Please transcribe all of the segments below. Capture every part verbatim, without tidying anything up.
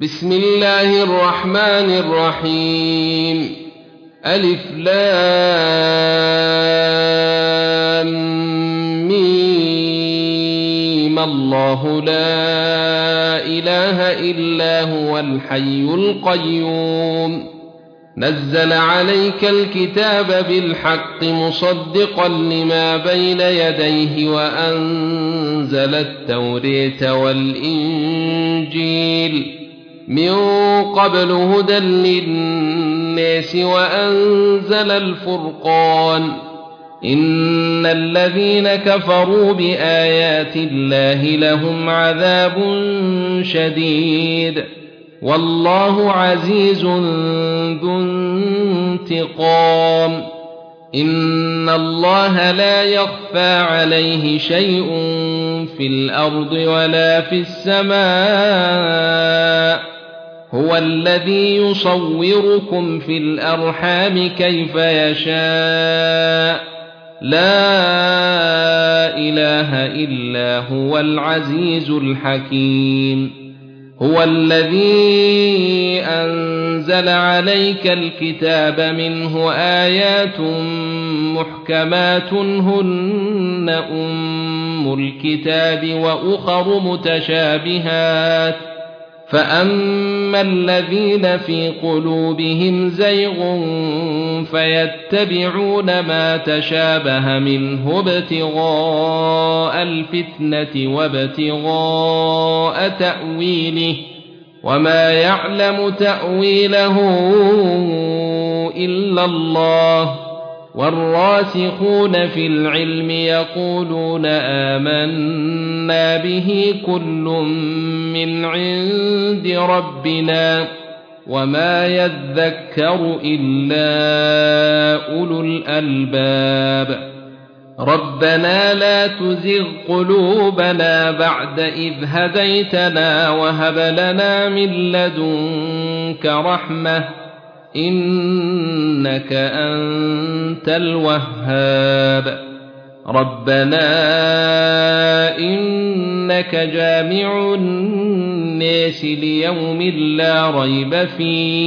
بسم الله الرحمن الرحيم ألف لام ميم الله لا إله إلا هو الحي القيوم نزل عليك الكتاب بالحق مصدقا لما بين يديه وأنزل التوراة والإنجيل من قبل هدى للناس وأنزل الفرقان إن الذين كفروا بآيات الله لهم عذاب شديد والله عزيز ذو انتقام إن الله لا يخفى عليه شيء في الأرض ولا في السماء هو الذي يصوركم في الأرحام كيف يشاء لا إله إلا هو العزيز الحكيم هو الذي أنزل عليك الكتاب منه آيات محكمات هن أم الكتاب وأخر متشابهات فأما الذين في قلوبهم زيغ فيتبعون ما تشابه منه ابتغاء الفتنة وابتغاء تأويله وما يعلم تأويله إلا الله والراسخون في العلم يقولون آمنا به كل من عند ربنا وما يذكر إلا أولو الألباب ربنا لا تزغ قلوبنا بعد إذ هديتنا وهب لنا من لدنك رحمة إنك أنت الوهاب ربنا إنك جامع الناس ليوم لا ريب فيه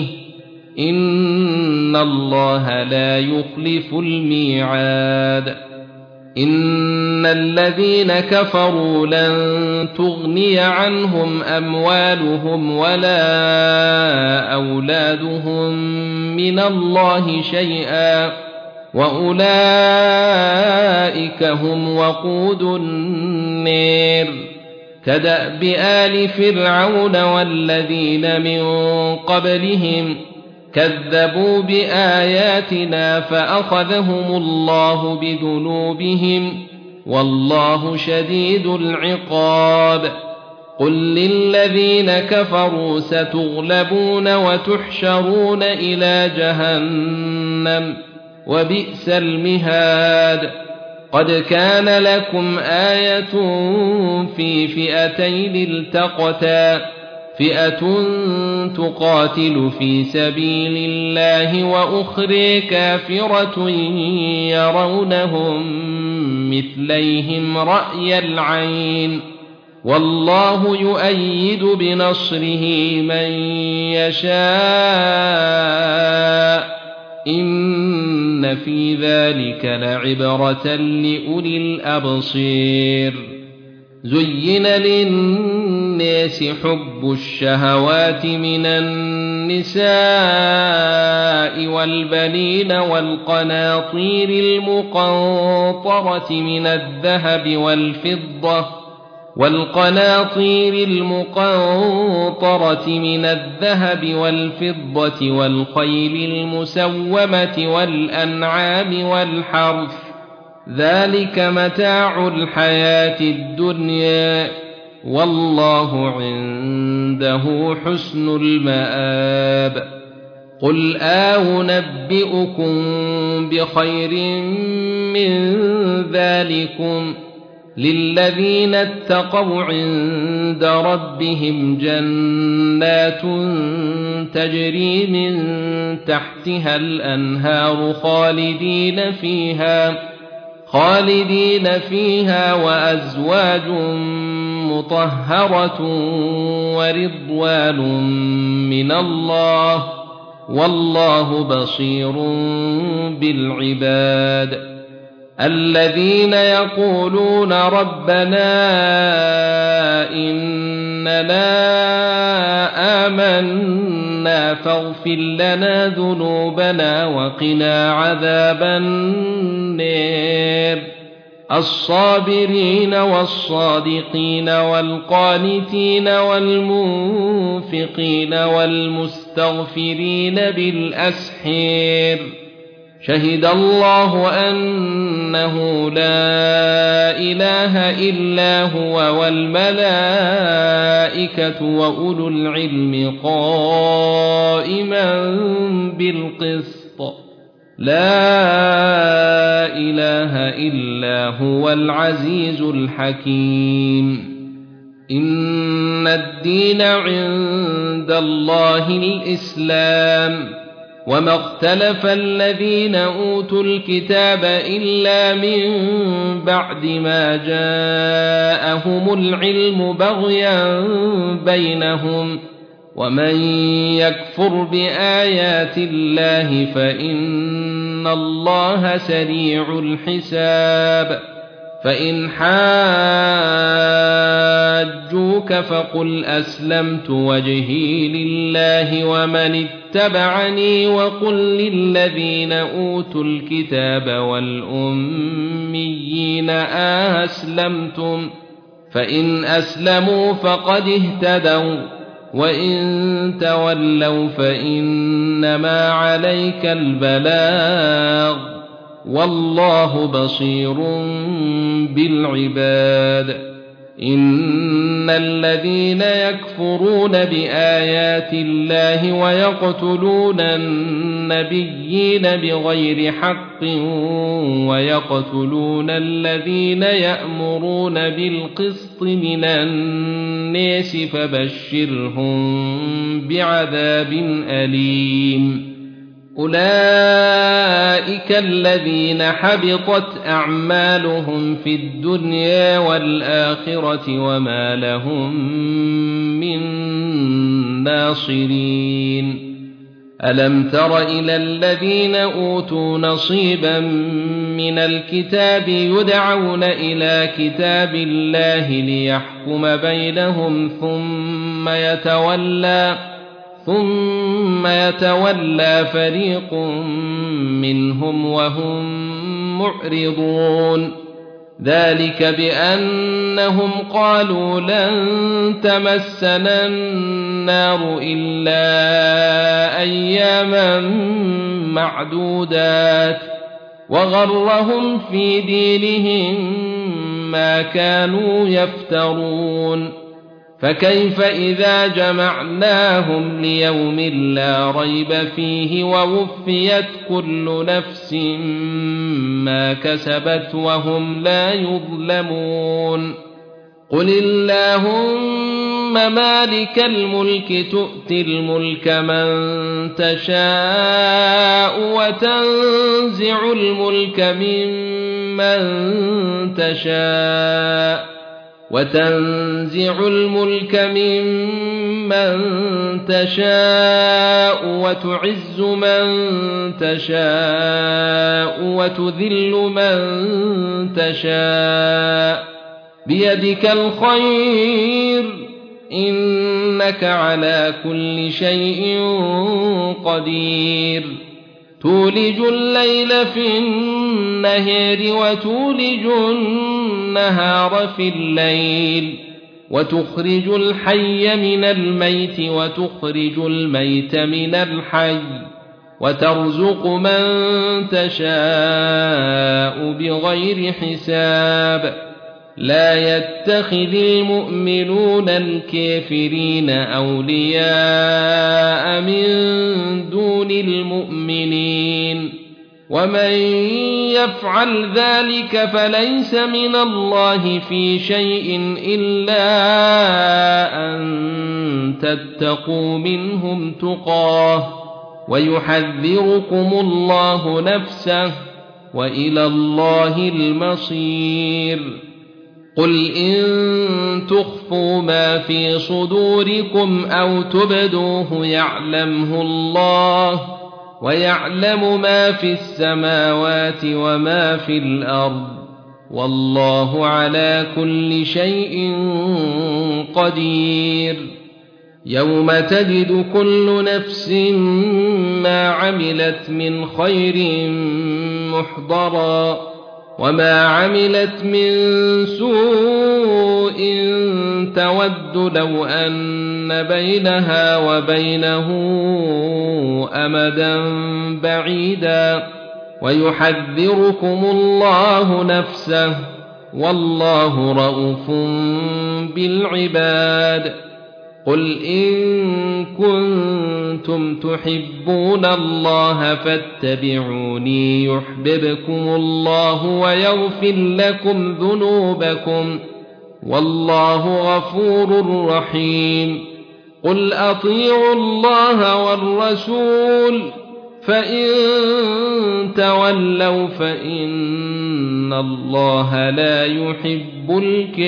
إن الله لا يخلف الميعاد إن الذين كفروا لن تغني عنهم أموالهم ولا أولادهم من الله شيئا وأولئك هم وقود النار كدأب آل فرعون والذين من قبلهم كذبوا بآياتنا فأخذهم الله بذنوبهم والله شديد العقاب قل للذين كفروا ستغلبون وتحشرون إلى جهنم وبئس المهاد قد كان لكم آية في فئتين التقتا فئة تقاتل في سبيل الله وأخرى كافرة يرونهم مثليهم رأي العين والله يؤيد بنصره من يشاء إن في ذلك لعبرة لأولي الأبصير زين للناس حب الشهوات من النساء والبنين والقناطير المقنطرة من الذهب والفضة والقناطير المقنطرة من الذهب والفضة والخيل المسومة والأنعام والحرث ذلك متاع الحياة الدنيا والله عنده حسن المآب قل أنبئكم بخير من ذلكم للذين اتقوا عند ربهم جنات تجري من تحتها الأنهار خالدين فيها خالدين فيها وأزواج مطهرة ورضوان من الله والله بصير بالعباد الذين يقولون ربنا إننا آمنا فاغفر لنا ذنوبنا وقنا عذاب النار الصابرين والصادقين والقانتين والمنفقين والمستغفرين بالأسحار شهد الله أنه لا إله إلا هو والملائكة وأولو العلم قائما بالقسط لا إله إلا هو العزيز الحكيم إن الدين عند الله الإسلام وما اختلف الذين أوتوا الكتاب إلا من بعد ما جاءهم العلم بغيا بينهم ومن يكفر بآيات الله فإن الله سريع الحساب فإن حاجوك فقل أسلمت وجهي لله ومن اتبعني وقل للذين أوتوا الكتاب والأميين أسلمتم فإن أسلموا فقد اهتدوا وإن تولوا فإنما عليك البلاغ والله بصير بالعباد إن الذين يكفرون بآيات الله ويقتلون النبيين بغير حق ويقتلون الذين يأمرون بالقسط من الناس فبشرهم بعذاب أليم أولئك الذين حبطت أعمالهم في الدنيا والآخرة وما لهم من ناصرين ألم تر إلى الذين أوتوا نصيبا من الكتاب يدعون إلى كتاب الله ليحكم بينهم ثم يتولى ثم يتولى فريق منهم وهم معرضون ذلك بأنهم قالوا لن تمسنا النار إلا أياما معدودات وغرهم في دينهم ما كانوا يفترون فكيف إذا جمعناهم ليوم لا ريب فيه ووفيت كل نفس ما كسبت وهم لا يظلمون قل اللهم مالك الملك تؤتي الملك من تشاء وتنزع الملك ممن تشاء وتنزع الملك ممن تشاء وتعز من تشاء وتذل من تشاء بيدك الخير إنك على كل شيء قدير تولج الليل في النهار وتولج النهار في الليل وتخرج الحي من الميت وتخرج الميت من الحي وترزق من تشاء بغير حساب لا يتخذ المؤمنون الكافرين أولياء من دون المؤمنين ومن يفعل ذلك فليس من الله في شيء إلا أن تتقوا منهم تقاه ويحذركم الله نفسه وإلى الله المصير قل إن تخفوا ما في صدوركم أو تبدوه يعلمه الله ويعلم ما في السماوات وما في الأرض والله على كل شيء قدير يوم تجد كل نفس ما عملت من خير محضرا وما عملت من سوء تود لو أن بينها وبينه أمدا بعيدا ويحذركم الله نفسه والله رءوف بالعباد قل إن كنتم تحبون الله فاتبعوني يحببكم الله ويغفر لكم ذنوبكم والله غفور رحيم قل أطيعوا الله والرسول فإن تولوا فإن الله لا يحب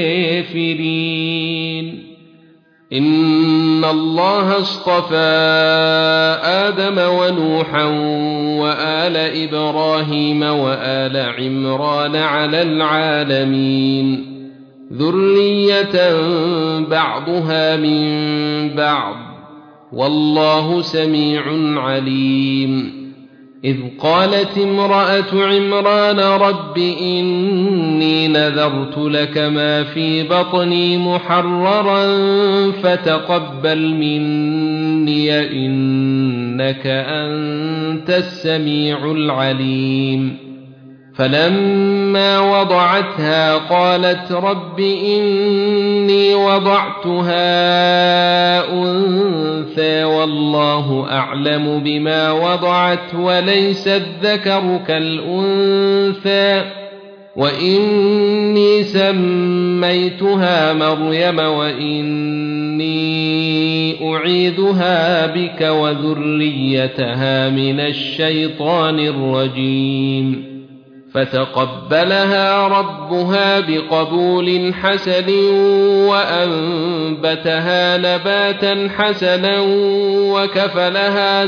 الكافرين إن الله اصطفى آدم ونوحا وآل إبراهيم وآل عمران على العالمين ذرية بعضها من بعض والله سميع عليم إذ قالت امرأة عمران رب إني نذرت لك ما في بطني محررا فتقبل مني إنك أنت السميع العليم فلما وضعتها قالت رب إني وضعتها أنثى والله أعلم بما وضعت وليس الذكر كالأنثى وإني سميتها مريم وإني أعيذها بك وذريتها من الشيطان الرجيم فتقبلها ربها بقبول حسن وأنبتها نباتا حسنا وكفلها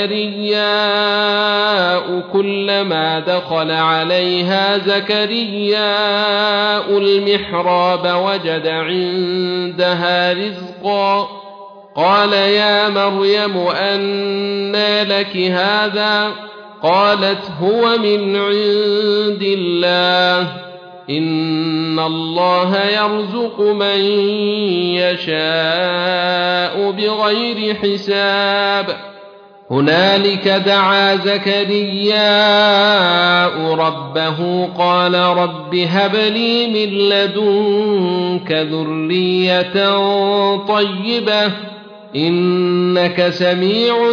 زكرياء كلما دخل عليها زكرياء المحراب وجد عندها رزقا قال يا مريم أنى لك هذا قالت هو من عند الله إن الله يرزق من يشاء بغير حساب هنالك دعا زكرياء ربه قال رب هب لي من لدنك ذرية طيبة إنك سميع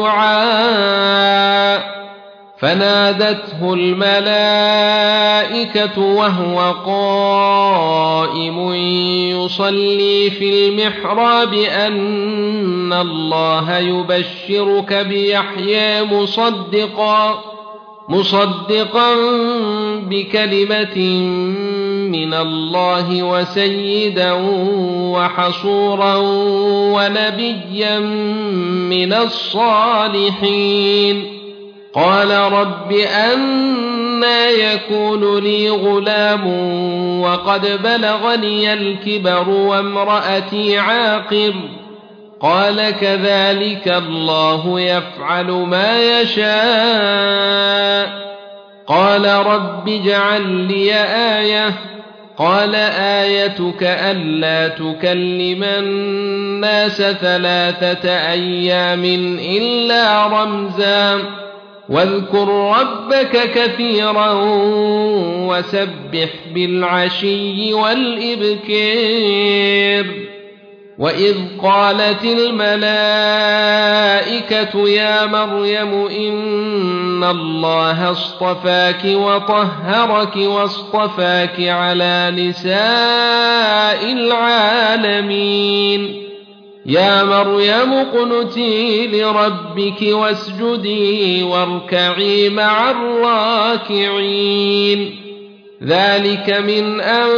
الدعاء فنادته الملائكة وهو قائم يصلي في المحراب أن الله يبشرك بيحيى مصدقا مصدقا بكلمة من الله وسيدا وحصورا ونبيا من الصالحين قال رب أنى يكون لي غلام وقد بلغني الكبر وامرأتي عاقر قال كذلك الله يفعل ما يشاء قال رب اجعل لي آية قال آيتك ألا تكلم الناس ثلاثة أيام إلا رمزا واذكر ربك كثيرا وسبح بالعشي والإبكار وإذ قالت الملائكة يا مريم إن الله اصطفاك وطهرك واصطفاك على نساء العالمين يا مريم اقنتي لربك واسجدي واركعي مع الراكعين ذلك من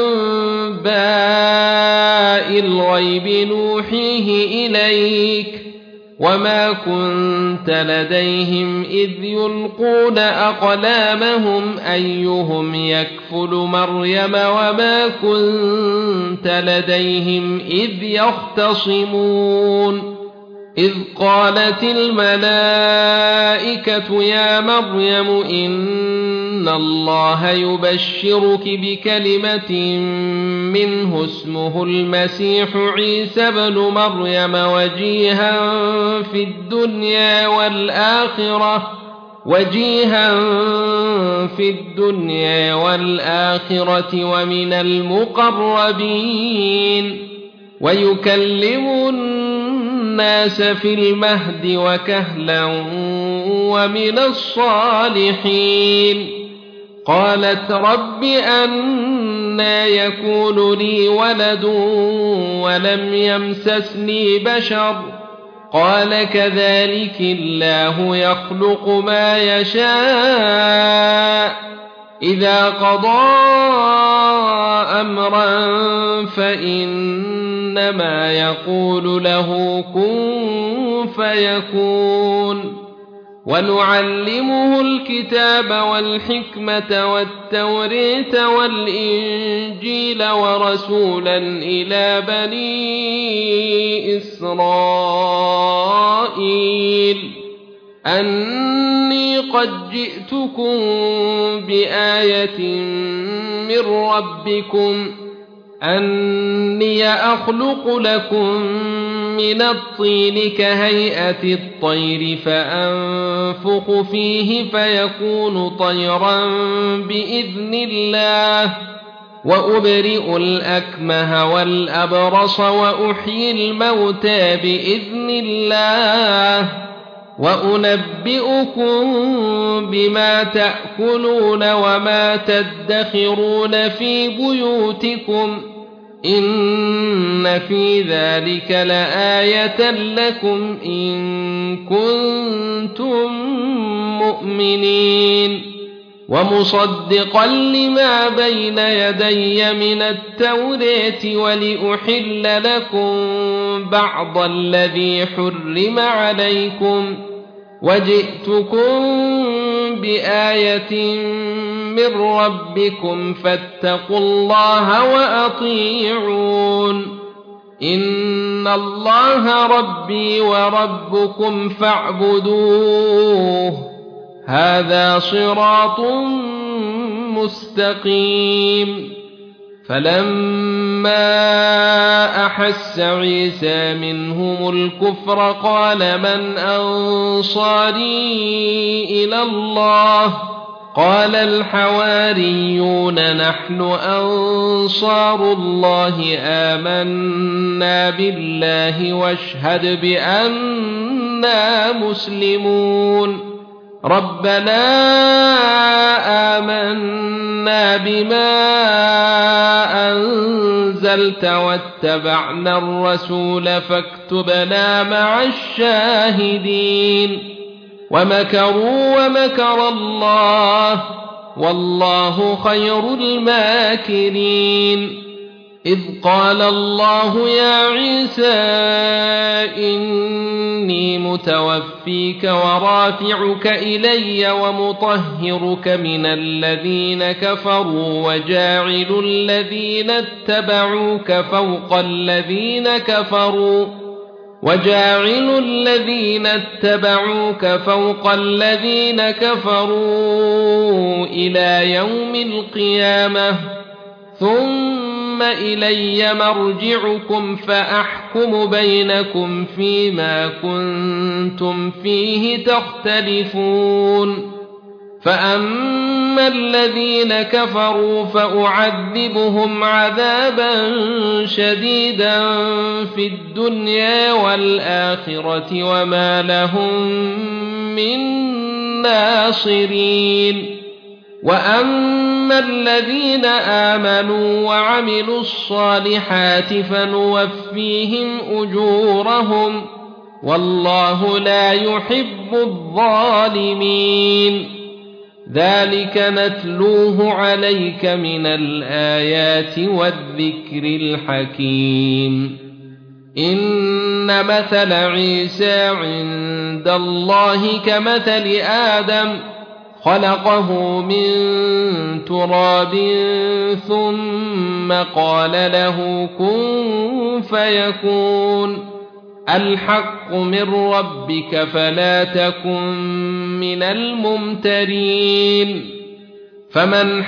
أنباء الغيب نوحيه إليك وما كنت لديهم إذ يلقون أقلامهم أيهم يكفل مريم وما كنت لديهم إذ يختصمون إذ قالت الملائكة يا مريم إن الله يبشرك بكلمة منه اسمه المسيح عيسى بن مريم وجيها في الدنيا والآخرة وجيها في الدنيا والآخرة ومن المقربين ويكلم الناس في المهد وكهلا ومن الصالحين قالت رب أنى يكون لي ولد ولم يمسسني بشر قال كذلك الله يخلق ما يشاء إذا قضى أمرا فإنما يقول له كن فيكون ونعلمه الكتاب والحكمة والتورية والإنجيل ورسولا إلى بني إسرائيل أني قد جئتكم بآية من ربكم أني أخلق لكم من الطين كهيئة الطير فأنفخ فيه فيكون طيرا بإذن الله وأبرئ الأكمه والأبرص وأحيي الموتى بإذن الله وأنبئكم بما تأكلون وما تدخرون في بيوتكم إن في ذلك لآية لكم إن كنتم مؤمنين ومصدقا لما بين يدي من التوراة ولأحل لكم بعض الذي حرم عليكم وجئتكم بآية من ربكم فاتقوا الله وأطيعون إن الله ربي وربكم فاعبدوه هذا صراط مستقيم فلما أحس عيسى منهم الكفر قال من أنصاري إلى الله قال الحواريون نحن أنصار الله آمنا بالله واشهد بأننا مسلمون ربنا آمنا بما أنزلت واتبعنا الرسول فاكتبنا مع الشاهدين ومكروا ومكر الله والله خير الماكرين إذ قال الله يا عيسى إني متوفيك ورافعك إلي ومطهرك من الذين كفروا وجاعل الذين اتبعوك فوق الذين كفروا وجاعل الذين اتبعوك فوق الذين كفروا إلى يوم القيامة ثم إلي مرجعكم فأحكم بينكم فيما كنتم فيه تختلفون فأما الذين كفروا فأعذبهم عذابا شديدا في الدنيا والآخرة وما لهم من ناصرين وأما الذين آمنوا وعملوا الصالحات فنوفيهم أجورهم والله لا يحب الظالمين ذلك نتلوه عليك من الآيات والذكر الحكيم إن مثل عيسى عند الله كمثل آدم خلقه من تراب ثم قال له كن فيكون الحق من ربك فلا تكن من الممترين فمن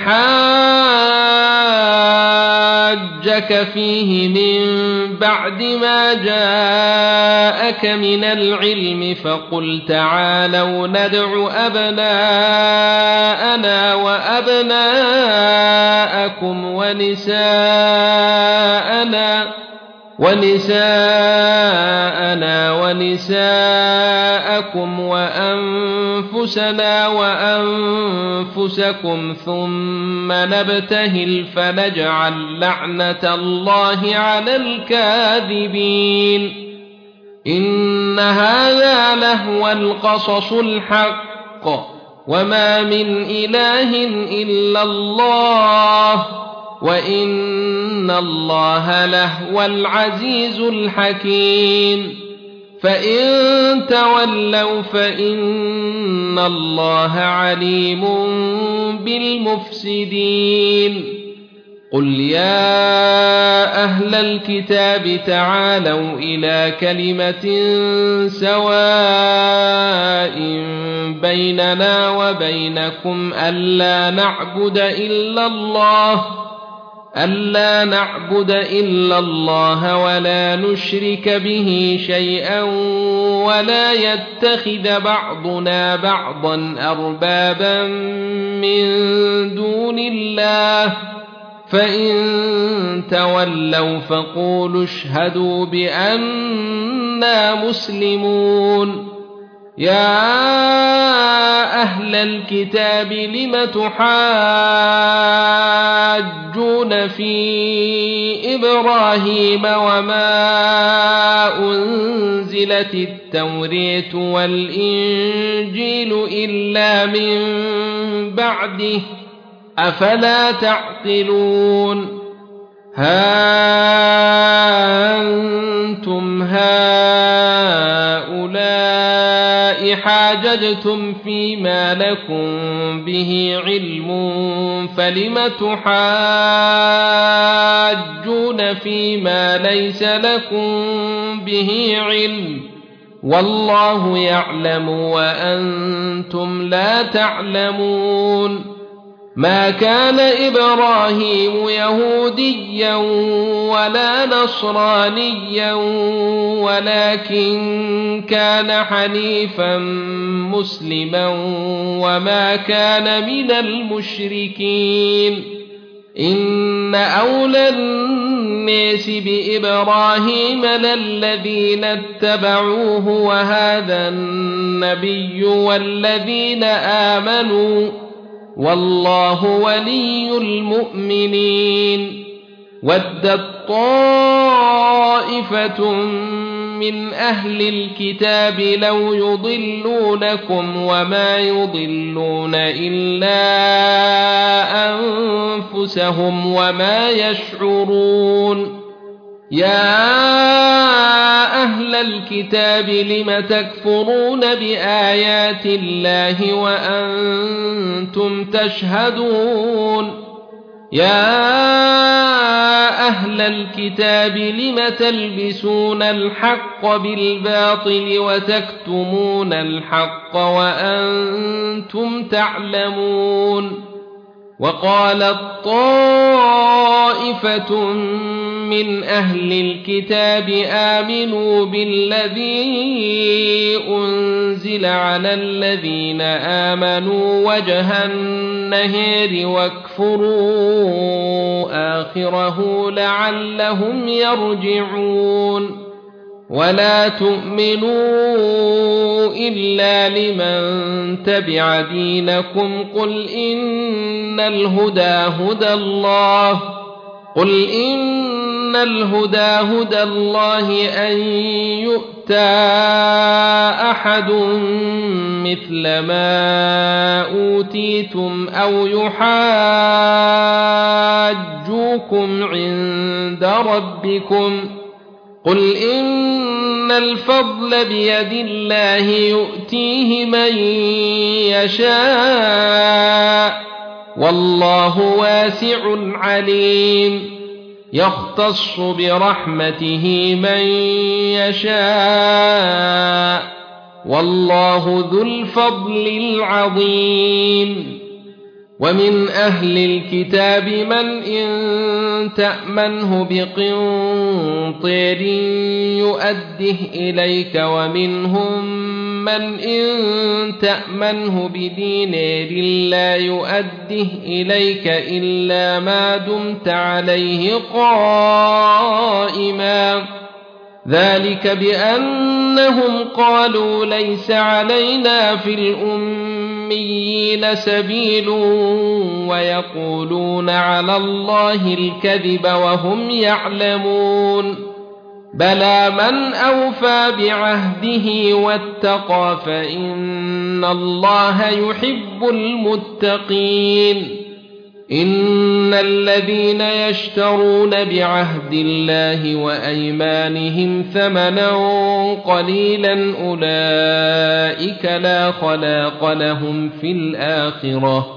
حاجك فيه من بعد ما جاءك من العلم فقل تعالوا ندع أبناءنا وأبناءكم ونساءنا ونساءنا ونساءكم وأنفسنا وأنفسكم ثم نبتهل فنجعل لعنة الله على الكاذبين إن هذا لهو القصص الحق وما من إله إلا الله وإن الله لهو العزيز الحكيم فإن تولوا فإن الله عليم بالمفسدين قل يا أهل الكتاب تعالوا إلى كلمة سواء بيننا وبينكم ألا نعبد إلا الله ألا نعبد إلا الله ولا نشرك به شيئا ولا يتخذ بعضنا بعضا أربابا من دون الله فإن تولوا فقولوا اشهدوا بأننا مسلمون يا أهل الكتاب لم تحاجون في إبراهيم وما أنزلت التوراة والإنجيل إلا من بعده أفلا تعقلون ها أنتم هؤلاء حاججتم فيما لكم به علم فلم تحاجون فيما ليس لكم به علم والله يعلم وأنتم لا تعلمون ما كان إبراهيم يهوديا ولا نصرانيا ولكن كان حنيفا مسلما وما كان من المشركين إن أولى الناس بإبراهيم للذين اتبعوه وهذا النبي والذين آمنوا والله ولي المؤمنين ودت طائفة من أهل الكتاب لو يضلونكم وما يضلون إلا أنفسهم وما يشعرون يا أهل الكتاب لم تكفرون بآيات الله وأنتم تشهدون يا أهل الكتاب لم تلبسون الحق بالباطل وتكتمون الحق وأنتم تعلمون وقالت طائفة من أهل الكتاب آمنوا بالذي أنزل على الذين آمنوا وجه النهار واكفروا آخره لعلهم يرجعون ولا تؤمنوا إلا لمن تبع دينكم قل إن الهدى هدى الله قل إن الهدى هدى الله أن يؤتى أحد مثل ما أوتيتم أو يحاجوكم عند ربكم قل إن الفضل بيد الله يؤتيه من يشاء والله واسع عليم يختص برحمته من يشاء والله ذو الفضل العظيم ومن أهل الكتاب من إن تأمنه بقنطير يؤده إليك ومنهم من إن تأمنه بدينار لا يؤده إليك إلا ما دمت عليه قائما ذلك بأنهم قالوا ليس علينا في الأميين سبيل ويقولون على الله الكذب وهم يعلمون بلى من أوفى بعهده واتقى فإن الله يحب المتقين إن الذين يشترون بعهد الله وأيمانهم ثمنا قليلا أولئك لا خلاق لهم في الآخرة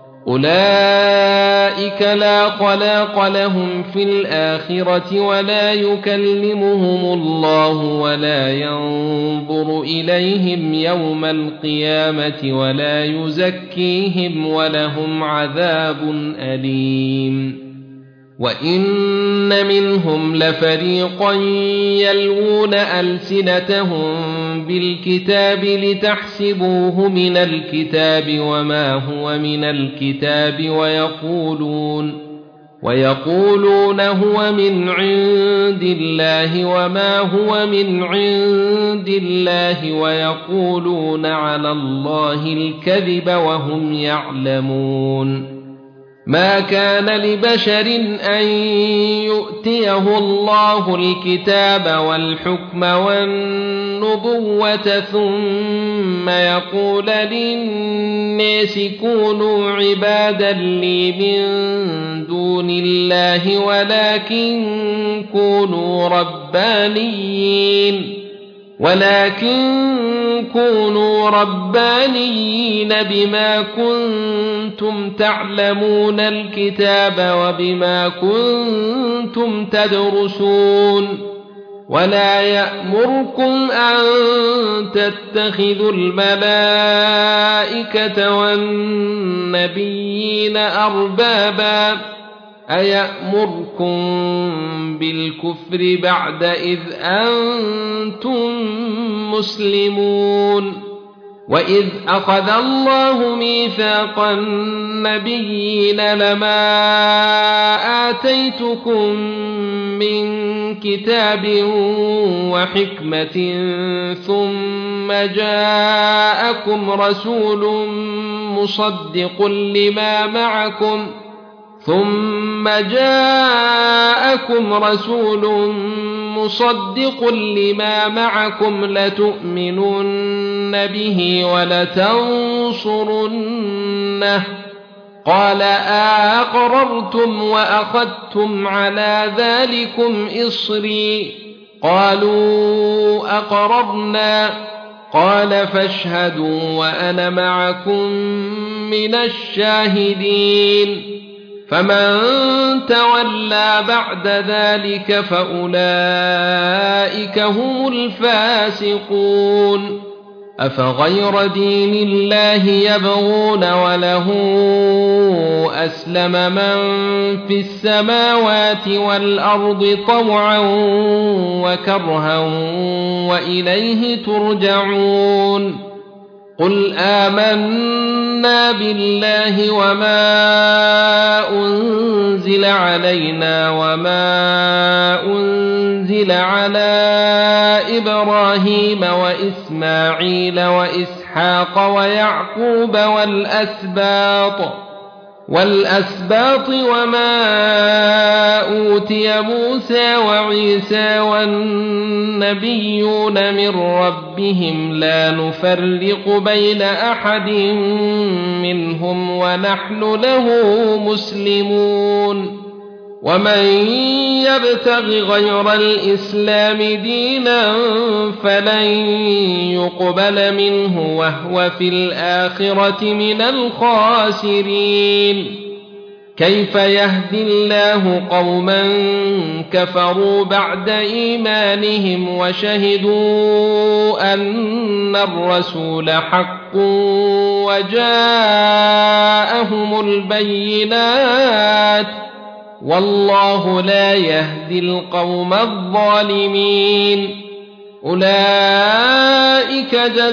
أولئك لا خلاق لهم في الآخرة ولا يكلمهم الله ولا ينظر إليهم يوم القيامة ولا يزكيهم ولهم عذاب أليم وإن منهم لفريقا يلوون ألسنتهم بالكتاب لتحسبوه من الكتاب وما هو من الكتاب ويقولون ويقولون هو من عند الله وما هو من عند الله ويقولون على الله الكذب وهم يعلمون ما كان لبشر أن يؤتيه الله الكتاب والحكم والنبوة ثم يقول للناس كونوا عبادا لي من دون الله ولكن كونوا ربانيين ولكن كونوا ربانيين بما كنتم تعلمون الكتاب وبما كنتم تدرسون ولا يأمركم أن تتخذوا الملائكة والنبيين أربابا أيأمركم بالكفر بعد إذ أنتم مسلمون وإذ أخذ الله ميثاق النبيين لما آتيتكم من كتاب وحكمة ثم جاءكم رسول مصدق لما معكم ثم جاءكم رسول مصدق لما معكم لتؤمنن به ولتنصرنه قال أأقررتم وأخذتم على ذلكم إصري قالوا أقررنا قال فاشهدوا وأنا معكم من الشاهدين فمن تولى بعد ذلك فأولئك هم الفاسقون أفغير دين الله يبغون وله أسلم من في السماوات والأرض طوعا وكرها وإليه ترجعون قل آمنا بالله وما أنزل علينا وما أنزل على إبراهيم وإسماعيل وإسحاق ويعقوب والأسباط والأسباط وما أوتي موسى وعيسى والنبيون من ربهم لا نفرق بين أحد منهم ونحن له مسلمون ومن يبتغ غير الإسلام دينا فلن يقبل منه وهو في الآخرة من الخاسرين كيف يهدي الله قوما كفروا بعد إيمانهم وشهدوا أن الرسول حق وجاءهم البينات والله لا يهدي القوم الظالمين أولئك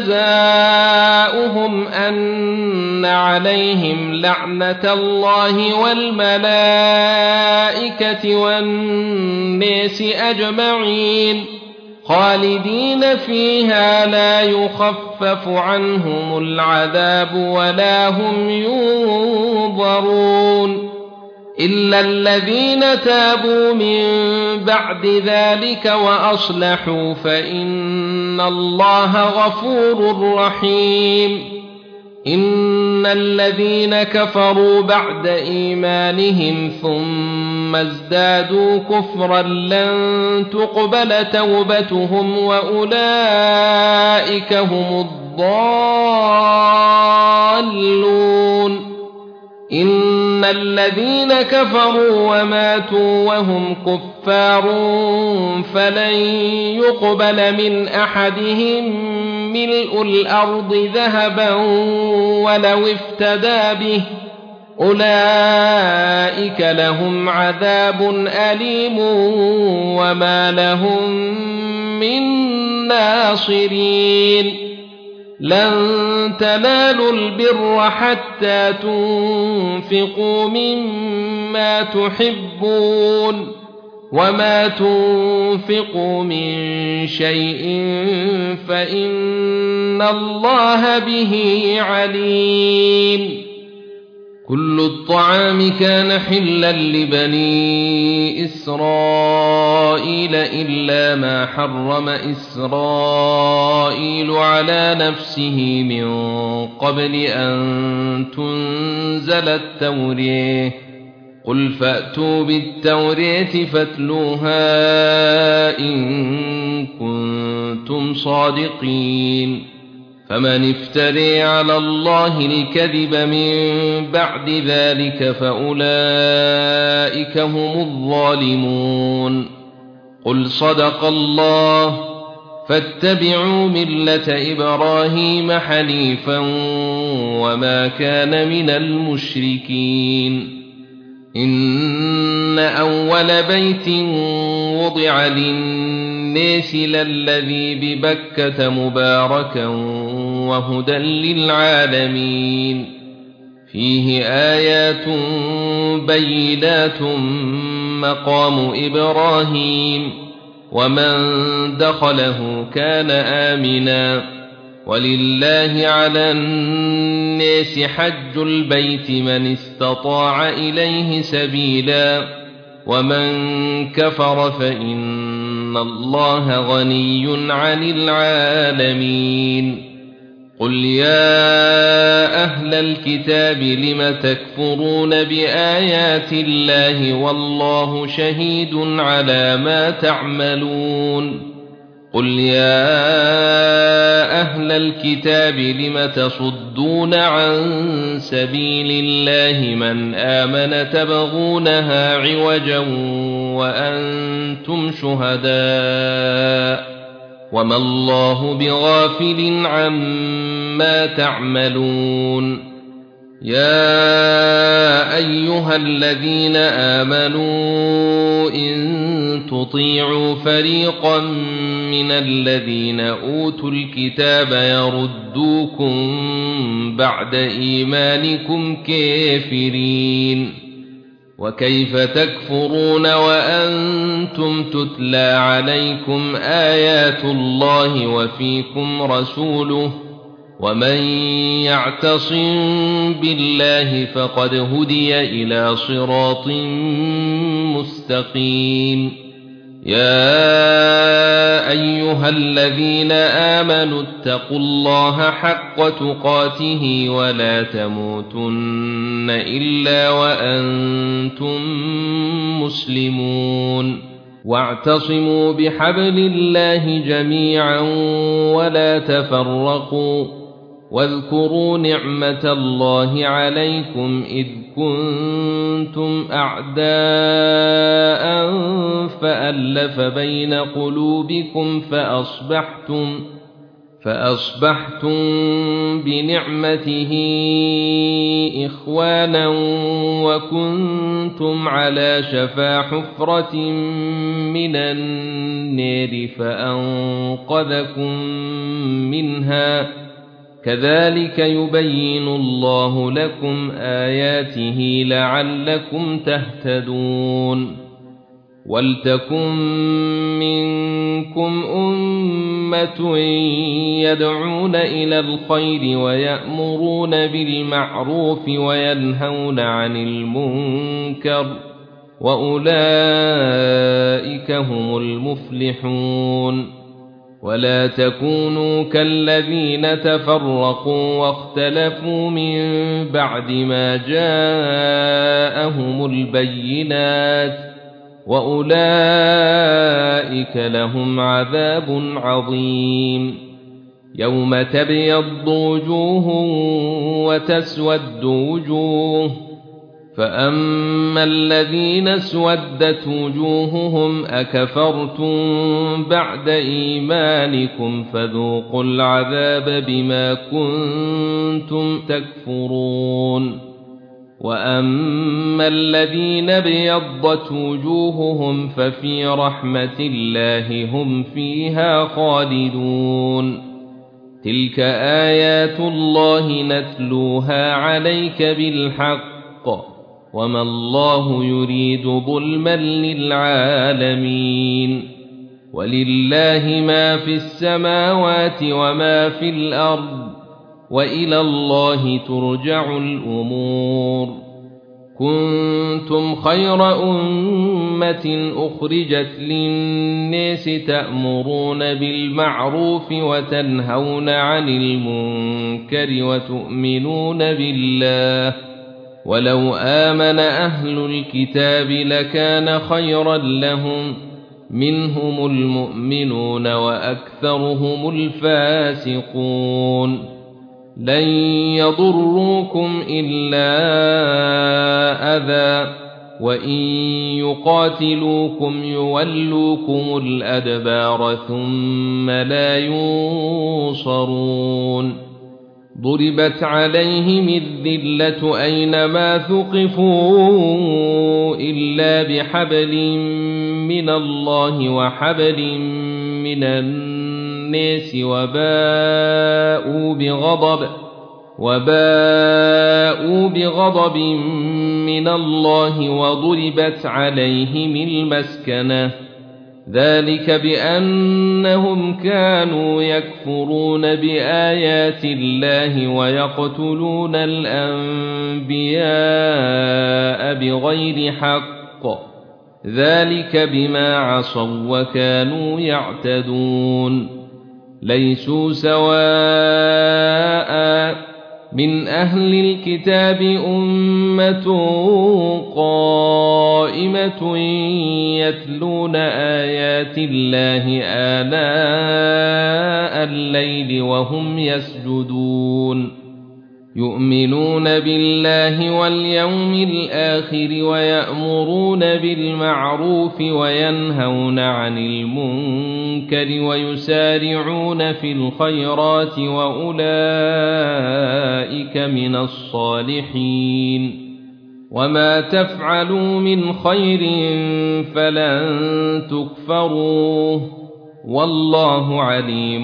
جزاؤهم أن عليهم لعنة الله والملائكة والناس أجمعين خالدين فيها لا يخفف عنهم العذاب ولا هم ينظرون إلا الذين تابوا من بعد ذلك وأصلحوا فإن الله غفور رحيم إن الذين كفروا بعد إيمانهم ثم ازدادوا كفرا لن تقبل توبتهم وأولئك هم الضالون إن الذين كفروا وماتوا وهم كفار فلن يقبل من أحدهم ملء الأرض ذهبا ولو افتدى به أولئك لهم عذاب أليم وما لهم من ناصرين لن تنالوا البر حتى تنفقوا مما تحبون وما تنفقوا من شيء فإن الله به عليم كل الطعام كان حلا لبني إسرائيل إلا ما حرم إسرائيل على نفسه من قبل أن تنزل التوراة قل فأتوا بالتوراة فاتلوها إن كنتم صادقين فمن افتري على الله الكذب من بعد ذلك فأولئك هم الظالمون قل صدق الله فاتبعوا ملة إبراهيم حنيفا وما كان من المشركين إن أول بيت وضع للناس للذي ببكة مباركا وهدى للعالمين فيه آيات بينات مقام إبراهيم ومن دخله كان آمنا ولله على الناس حج البيت من استطاع إليه سبيلا ومن كفر فإن الله غني عن العالمين قل يا أهل الكتاب لم تكفرون بآيات الله والله شهيد على ما تعملون قل يا أهل الكتاب لم تصدون عن سبيل الله من آمن تبغونها عوجا وأنتم شهداء وما الله بغافل عما تعملون يا أيها الذين آمنوا إن تطيعوا فريقا من الذين أوتوا الكتاب يردوكم بعد إيمانكم كافرين وكيف تكفرون وأنتم تتلى عليكم آيات الله وفيكم رسوله ومن يعتصم بالله فقد هدي إلى صراط مستقيم يا أيها الذين آمنوا اتقوا الله حق تقاته ولا تموتن إلا وأنتم مسلمون واعتصموا بحبل الله جميعا ولا تفرقوا واذكروا نعمة الله عليكم إذ كنتم أعداء فألف بين قلوبكم فأصبحتم فأصبحتم بنعمته إخوانا وكنتم على شفا حفرة من النار فأنقذكم منها كذلك يبين الله لكم آياته لعلكم تهتدون ولتكن منكم أمة يدعون إلى الخير ويأمرون بالمعروف وينهون عن المنكر وأولئك هم المفلحون ولا تكونوا كالذين تفرقوا واختلفوا من بعد ما جاءهم البينات وأولئك لهم عذاب عظيم يوم تبيض وجوه وتسود وجوه فأما الذين اسودت وجوههم أكفرتم بعد إيمانكم فذوقوا العذاب بما كنتم تكفرون وأما الذين ابيضت وجوههم ففي رحمة الله هم فيها خالدون تلك آيات الله نتلوها عليك بالحق وما الله يريد ظلما للعالمين ولله ما في السماوات وما في الأرض وإلى الله ترجع الأمور كنتم خير أمة أخرجت للناس تأمرون بالمعروف وتنهون عن المنكر وتؤمنون بالله ولو آمن أهل الكتاب لكان خيرا لهم منهم المؤمنون وأكثرهم الفاسقون لن يضروكم إلا أذى وإن يقاتلوكم يولوكم الأدبار ثم لا ينصرون ضربت عليهم الذلة أينما ثقفوا إلا بحبل من الله وحبل من الناس وباءوا بغضب وباءوا بغضب من الله وضربت عليهم المسكنة ذلك بأنهم كانوا يكفرون بآيات الله ويقتلون الأنبياء بغير حق ذلك بما عصوا وكانوا يعتدون ليسوا سواء من أهل الكتاب أمة قائمة يتلون آيات الله آناء الليل وهم يسجدون يؤمنون بالله واليوم الآخر ويأمرون بالمعروف وينهون عن المنكر ويسارعون في الخيرات وأولئك من الصالحين وما تفعلوا من خير فلن تكفروه والله عليم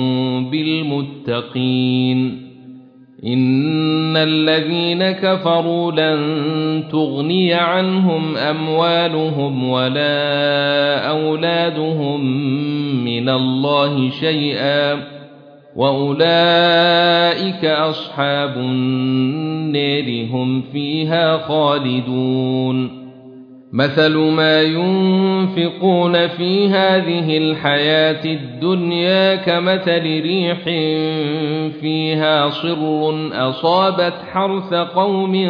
بالمتقين إن الذين كفروا لن تغني عنهم أموالهم ولا أولادهم من الله شيئا وأولئك أصحاب النار هم فيها خالدون مثل ما ينفقون في هذه الحياة الدنيا كمثل ريح فيها صر أصابت حرث قوم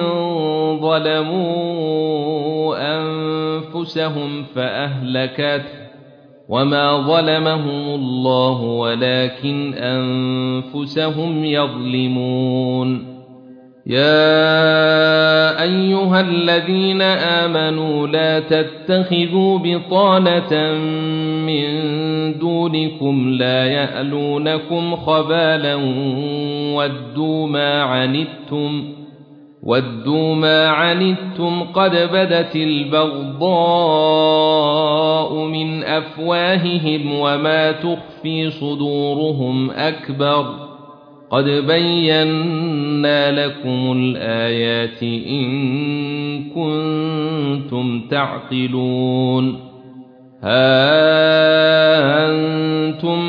ظلموا أنفسهم فأهلكته وما ظلمهم الله ولكن أنفسهم يظلمون يا أيها الذين آمنوا لا تتخذوا بطانة من دونكم لا يألونكم خبالا ودوا ما عنتم ودوا ما عنتم قد بدت البغضاء من أفواههم وما تخفي صدورهم أكبر قد بينا لكم الآيات إن كنتم تعقلون ها أنتم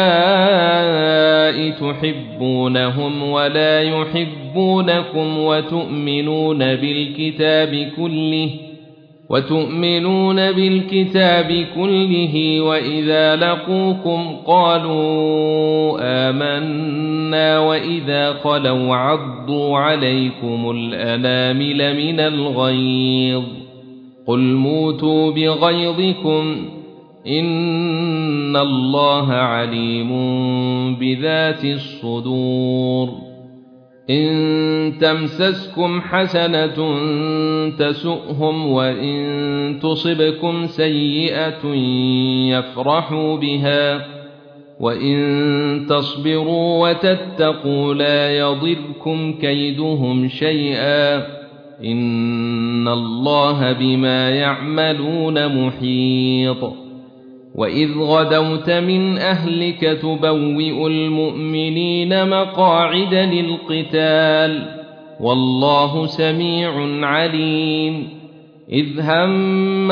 أولئك تحبونهم ولا يحبونكم وتؤمنون بالكتاب كله وتؤمنون بالكتاب كله وإذا لقوكم قالوا آمنا وإذا خلوا عضوا عليكم الأنامل من الغيظ قل موتوا بغيظكم إن الله عليم بذات الصدور إن تمسسكم حسنة تسؤهم وإن تصبكم سيئة يفرحوا بها وإن تصبروا وتتقوا لا يضركم كيدهم شيئا إن الله بما يعملون محيط وإذ غدوت من أهلك تبوئ المؤمنين مقاعد للقتال والله سميع عليم إذ هم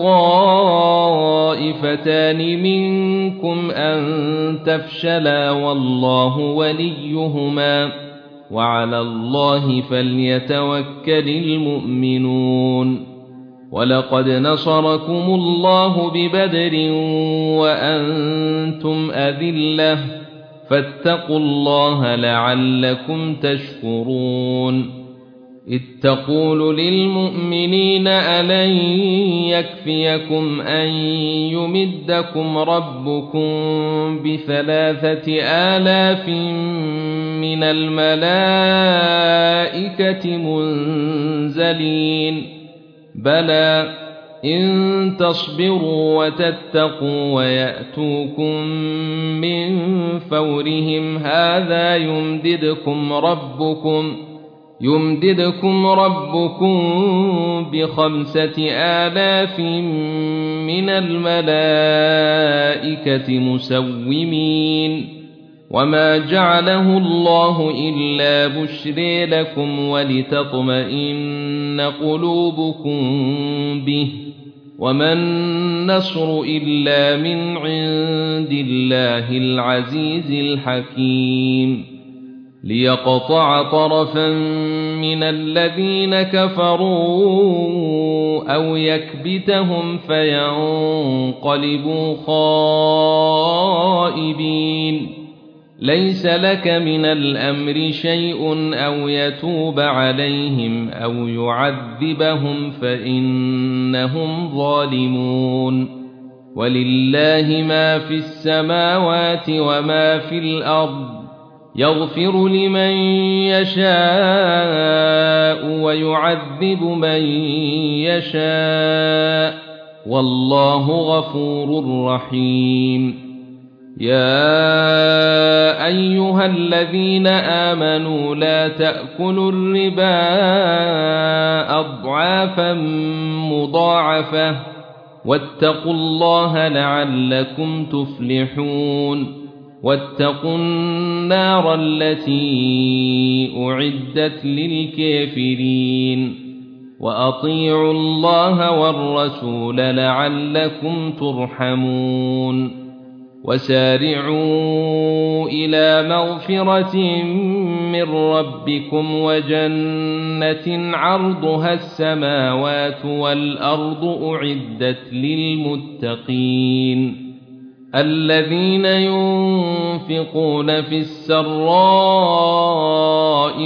الطائفتان منكم أن تفشلا والله وليهما وعلى الله فليتوكل المؤمنون ولقد نصركم الله ببدر وأنتم أذلة فاتقوا الله لعلكم تشكرون إذ تقول للمؤمنين ألن يكفيكم أن يمدكم ربكم بثلاثة آلاف من الملائكة منزلين بلى إن تصبروا وتتقوا ويأتوكم من فورهم هذا يمددكم ربكم يمددكم ربكم بخمسة آلاف من الملائكة مسومين وما جعله الله إلا بشرى لكم ولتطمئن قلوبكم به وما النصر إلا من عند الله العزيز الحكيم ليقطع طرفا من الذين كفروا أو يكبتهم فينقلبوا خائبين ليس لك من الأمر شيء أو يتوب عليهم أو يعذبهم فإنهم ظالمون ولله ما في السماوات وما في الأرض يغفر لمن يشاء ويعذب من يشاء والله غفور رحيم يا أيها الذين آمنوا لا تأكلوا الربا أضعافا مضاعفة واتقوا الله لعلكم تفلحون واتقوا النار التي أعدت للكافرين وأطيعوا الله والرسول لعلكم ترحمون وسارعوا إلى مغفرة من ربكم وجنة عرضها السماوات والأرض أعدت للمتقين الذين ينفقون في السراء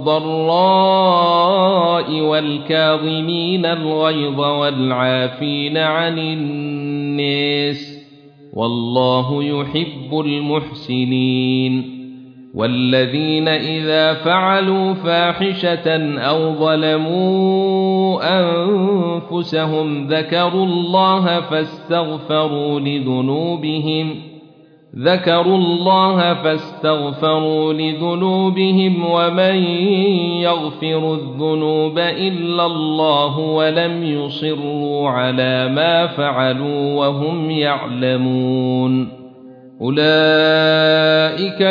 والضراء والكاظمين الغيظ والعافين عن الناس والله يحب المحسنين والذين إذا فعلوا فاحشة أو ظلموا أنفسهم ذكروا الله فاستغفروا لذنوبهم ذكروا الله فاستغفروا لذنوبهم ومن يغفر الذنوب إلا الله ولم يصروا على ما فعلوا وهم يعلمون أولئك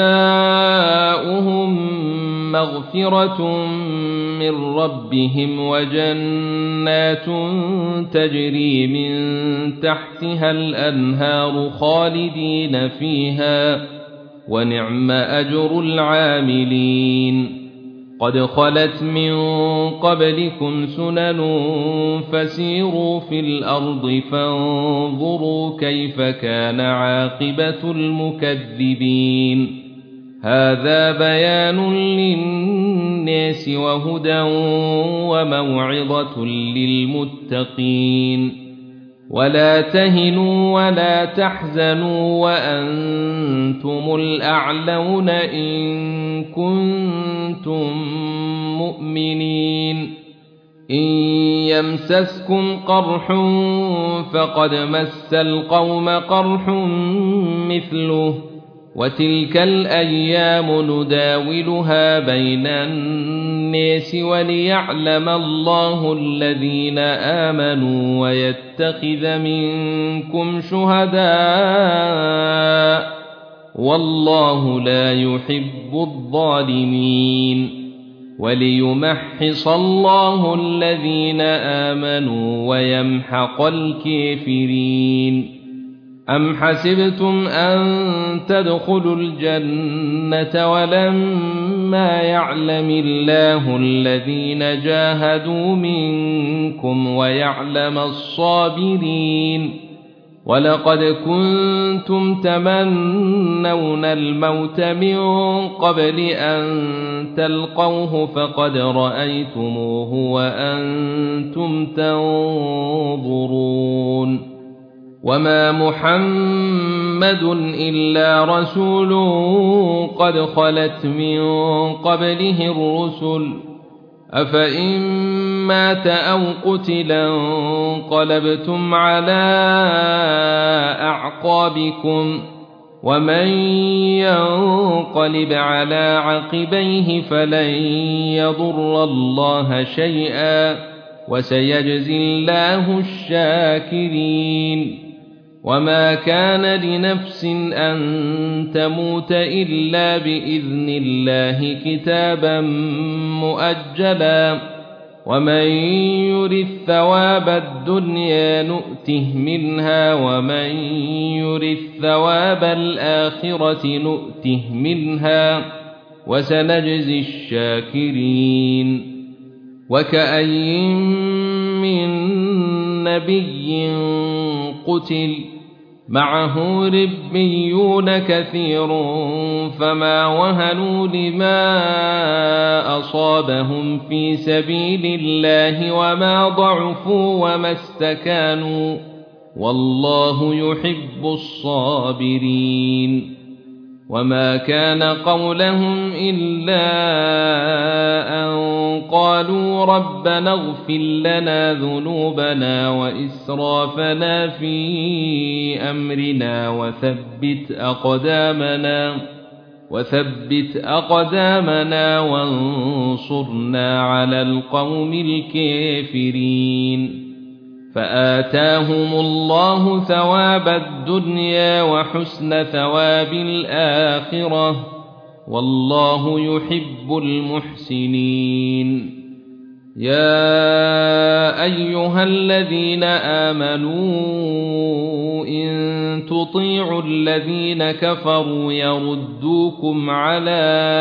جزاؤهم مغفرة من ربهم وجنات تجري من تحتها الأنهار خالدين فيها ونعم أجر العاملين قد خلت من قبلكم سنن فسيروا في الأرض فانظروا كيف كان عاقبة المكذبين هذا بيان للناس وهدى وموعظة للمتقين ولا تهنوا ولا تحزنوا وأنتم الأعلون إن كنتم مؤمنين إن يمسسكم قرح فقد مس القوم قرح مثله وتلك الأيام نداولها بين الناس وليعلم الله الذين آمنوا ويتخذ منكم شهداء والله لا يحب الظالمين وليمحص الله الذين آمنوا ويمحق الكافرين أم حسبتم أن تدخلوا الجنة ولما يعلم الله الذين جاهدوا منكم ويعلم الصابرين ولقد كنتم تمنون الموت من قبل أن تلقوه فقد رأيتموه وأنتم تنظرون وما محمد إلا رسول قد خلت من قبله الرسل أفإن مات أو قتلا انقلبتم على أعقابكم ومن ينقلب على عقبيه فلن يضر الله شيئا وسيجزي الله الشاكرين وما كان لنفس أن تموت إلا بإذن الله كتابا مؤجلا ومن يرد ثواب الدنيا نؤته منها ومن يرد ثواب الآخرة نؤته منها وسنجزي الشاكرين وكأي من نبي قتل معه ربيون كثير فما وهنوا لما أصابهم في سبيل الله وما ضعفوا وما استكانوا والله يحب الصابرين وما كان قولهم إلا أن قالوا ربنا اغفر لنا ذنوبنا وإسرافنا في أمرنا وثبت أقدامنا وثبت أقدامنا وانصرنا على القوم الكافرين فآتاهم الله ثواب الدنيا وحسن ثواب الآخرة والله يحب المحسنين يا أيها الذين آمنوا إن تطيعوا الذين كفروا يردوكم على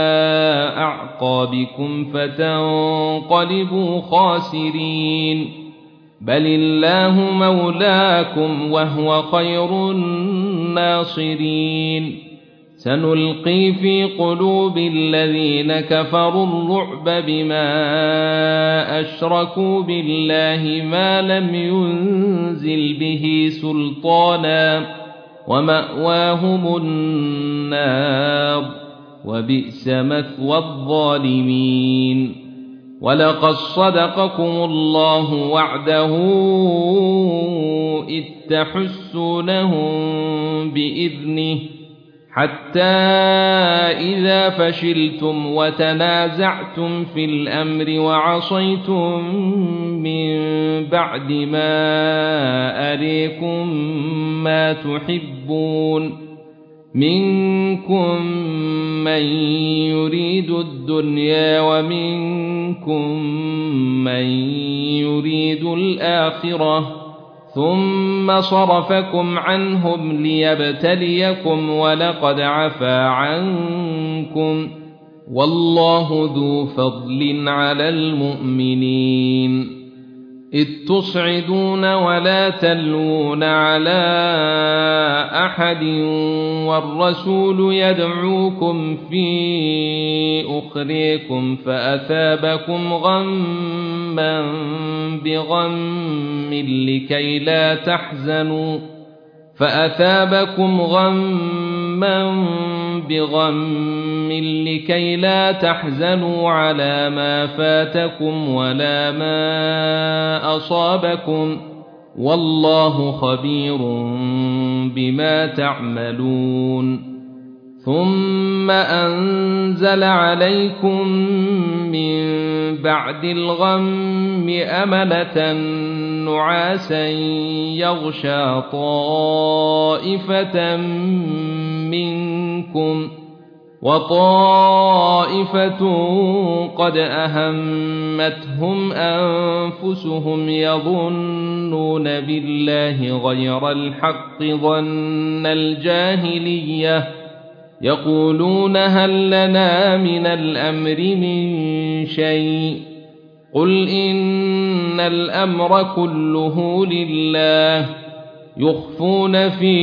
أعقابكم فتنقلبوا خاسرين بل الله مولاكم وهو خير الناصرين سنلقي في قلوب الذين كفروا الرعب بما أشركوا بالله ما لم ينزل به سلطانا ومأواهم النار وبئس مثوى الظالمين ولقد صدقكم الله وعده إذ تحسونهم بإذنه حتى إذا فشلتم وتنازعتم في الأمر وعصيتم من بعد ما أريكم ما تحبون منكم من يريد الدنيا ومنكم من يريد الآخرة ثم صرفكم عنهم ليبتليكم ولقد عفا عنكم والله ذو فضل على المؤمنين إذ تصعدون ولا تلوون على أحد والرسول يدعوكم في أخريكم فأثابكم غما بغم لكي لا تحزنوا فأثابكم غما بغم لكي لا تحزنوا على ما فاتكم ولا ما أصابكم والله خبير بما تعملون ثم أنزل عليكم من بعد الغم أمنة نعاسا يغشى طائفة منكم وطائفة قد أهمتهم أنفسهم يظنون بالله غير الحق ظن الجاهلية يقولون هل لنا من الأمر من شيء قل إن الأمر كله لله يخفون في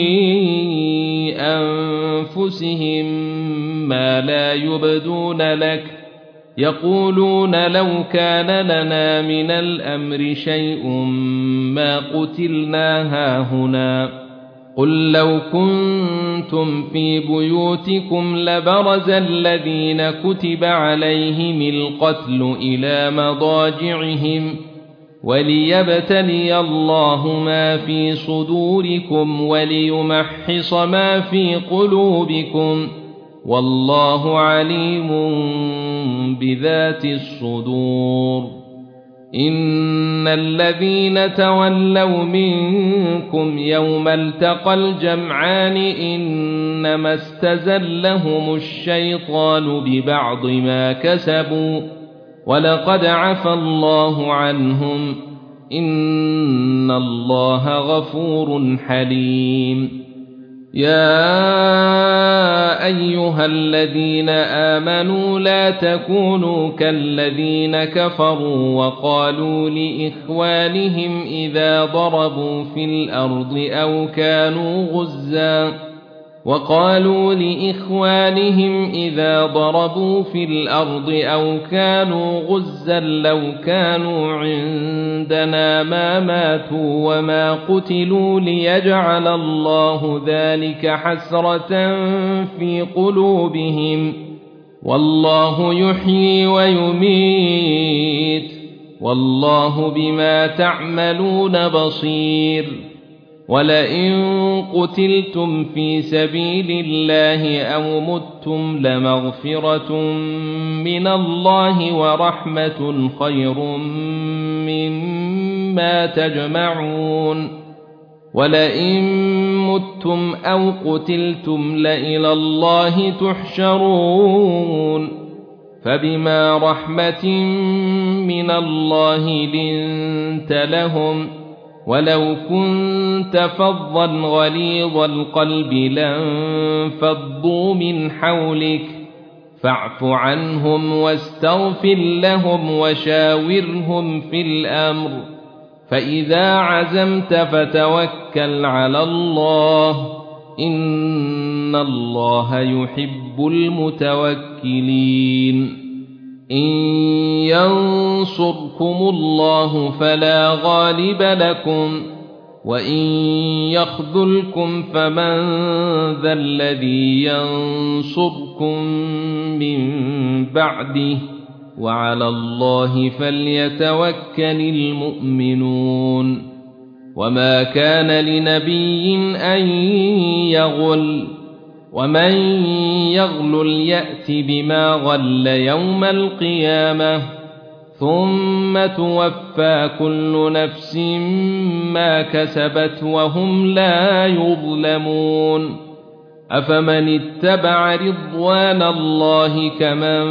أنفسهم ما لا يبدون لك يقولون لو كان لنا من الأمر شيء ما قتلنا هاهنا قل لو كنتم في بيوتكم لبرز الذين كتب عليهم القتل إلى مضاجعهم وليبتلي الله ما في صدوركم وليمحص ما في قلوبكم والله عليم بذات الصدور إن الذين تولوا منكم يوم التقى الجمعان إنما استزلهم الشيطان ببعض ما كسبوا ولقد عفى الله عنهم إن الله غفور حليم يا أيها الذين آمنوا لا تكونوا كالذين كفروا وقالوا لإخوانهم إذا ضربوا في الأرض أو كانوا غزا وقالوا لإخوانهم إذا ضربوا في الأرض أو كانوا غزا لو كانوا عندنا ما ماتوا وما قتلوا ليجعل الله ذلك حسرة في قلوبهم والله يحيي ويميت والله بما تعملون بصير ولئن قتلتم في سبيل الله أو متم لمغفرة من الله ورحمة خير مما تجمعون ولئن متم أو قتلتم لإلى الله تحشرون فبما رحمة من الله لنت لهم ولو كنت فظا غليظ القلب لانفضوا من حولك فاعف عنهم واستغفر لهم وشاورهم في الأمر فإذا عزمت فتوكل على الله إن الله يحب المتوكلين إن ينصركم الله فلا غالب لكم وإن يخذلكم فمن ذا الذي ينصركم من بعده وعلى الله فليتوكل المؤمنون وما كان لنبي أن يغل ومن يغلل يأت بما غل يوم القيامة ثم توفى كل نفس ما كسبت وهم لا يظلمون أفمن اتبع رضوان الله كمن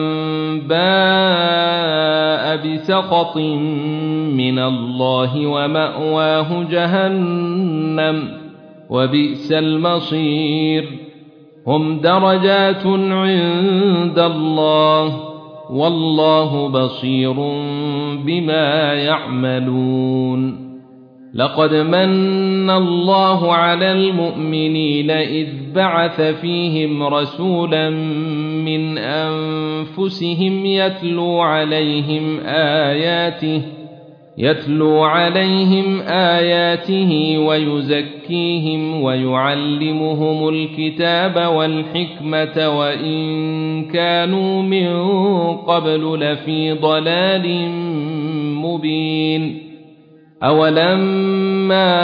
باء بسخط من الله ومأواه جهنم وبئس المصير هم درجات عند الله والله بصير بما يعملون لقد من الله على المؤمنين إذ بعث فيهم رسولا من أنفسهم يتلو عليهم آياته يتلو عليهم آياته ويزكيهم ويعلمهم الكتاب والحكمة وإن كانوا من قبل لفي ضلال مبين أولما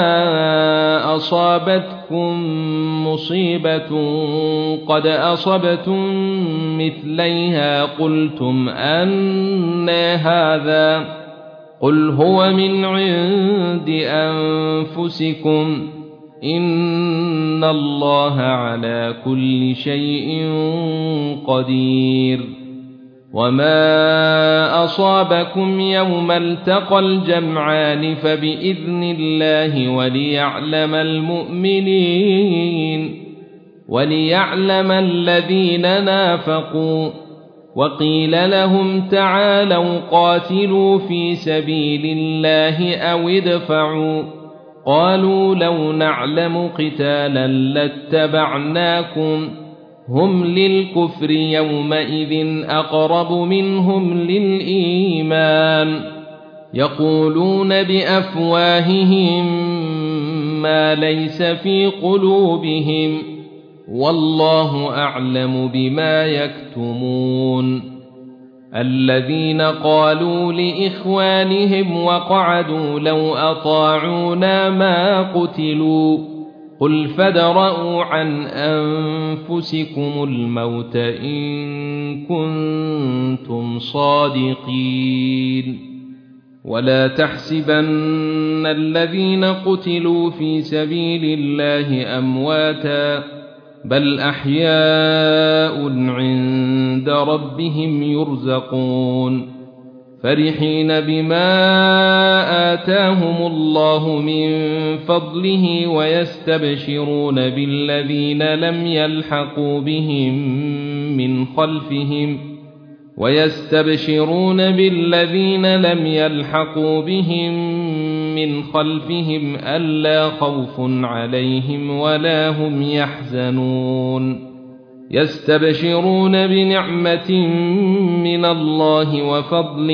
أصابتكم مصيبة قد أصبتم مثليها قلتم أنى هذا قل هو من عند أنفسكم إن الله على كل شيء قدير وما أصابكم يوم التقى الجمعان فبإذن الله وليعلم المؤمنين وليعلم الذين نافقوا وقيل لهم تعالوا قاتلوا في سبيل الله أو ادفعوا قالوا لو نعلم قتالا لاتبعناكم هم للكفر يومئذ أقرب منهم للإيمان يقولون بأفواههم ما ليس في قلوبهم والله أعلم بما يكتمون الذين قالوا لإخوانهم وقعدوا لو أطاعونا ما قتلوا قل فادرءوا عن أنفسكم الموت إن كنتم صادقين ولا تحسبن الذين قتلوا في سبيل الله أمواتا بل أحياء عند ربهم يرزقون فرحين بما آتاهم الله من فضله ويستبشرون بالذين لم يلحقوا بهم من خلفهم ويستبشرون بالذين لم يلحقوا بهم من خلفهم ألا خوف عليهم ولا هم يحزنون يستبشرون بنعمة من الله وفضل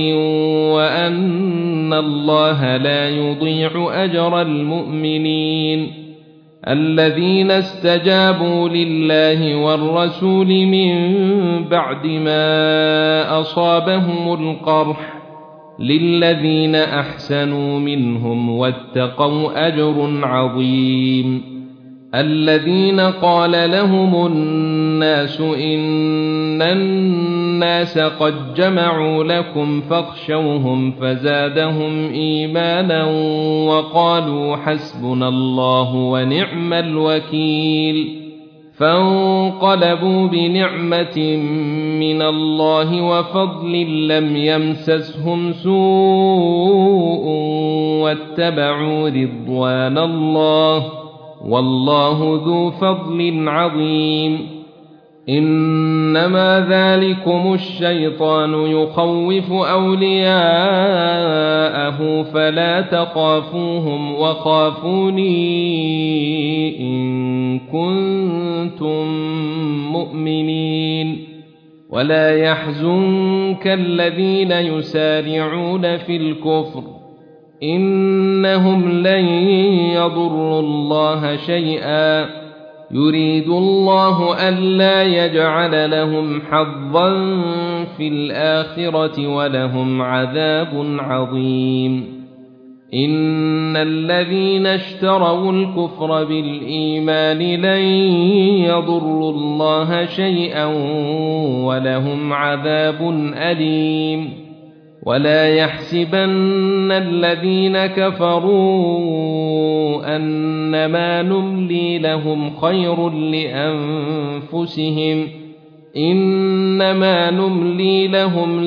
وأن الله لا يضيع أجر المؤمنين الذين استجابوا لله والرسول من بعد ما أصابهم القرح للذين أحسنوا منهم واتقوا أجر عظيم الذين قال لهم الناس إن الناس قد جمعوا لكم فاخشوهم فزادهم إيمانا وقالوا حسبنا الله ونعم الوكيل فانقلبوا بنعمة من الله وفضل لم يمسسهم سوء واتبعوا رضوان الله والله ذو فضل عظيم إنما ذلكم الشيطان يخوف أولياءه فلا تخافوهم وخافوني إن كنتم مؤمنين ولا يحزنك الذين يسارعون في الكفر إنهم لن يضروا الله شيئا يريد الله ألا يجعل لهم حظا في الآخرة ولهم عذاب عظيم إن الذين اشتروا الكفر بالإيمان لن يضروا الله شيئا ولهم عذاب أليم ولا يحسبن الذين كفروا أنما نملي لهم خير لأنفسهم إنما نملي لهم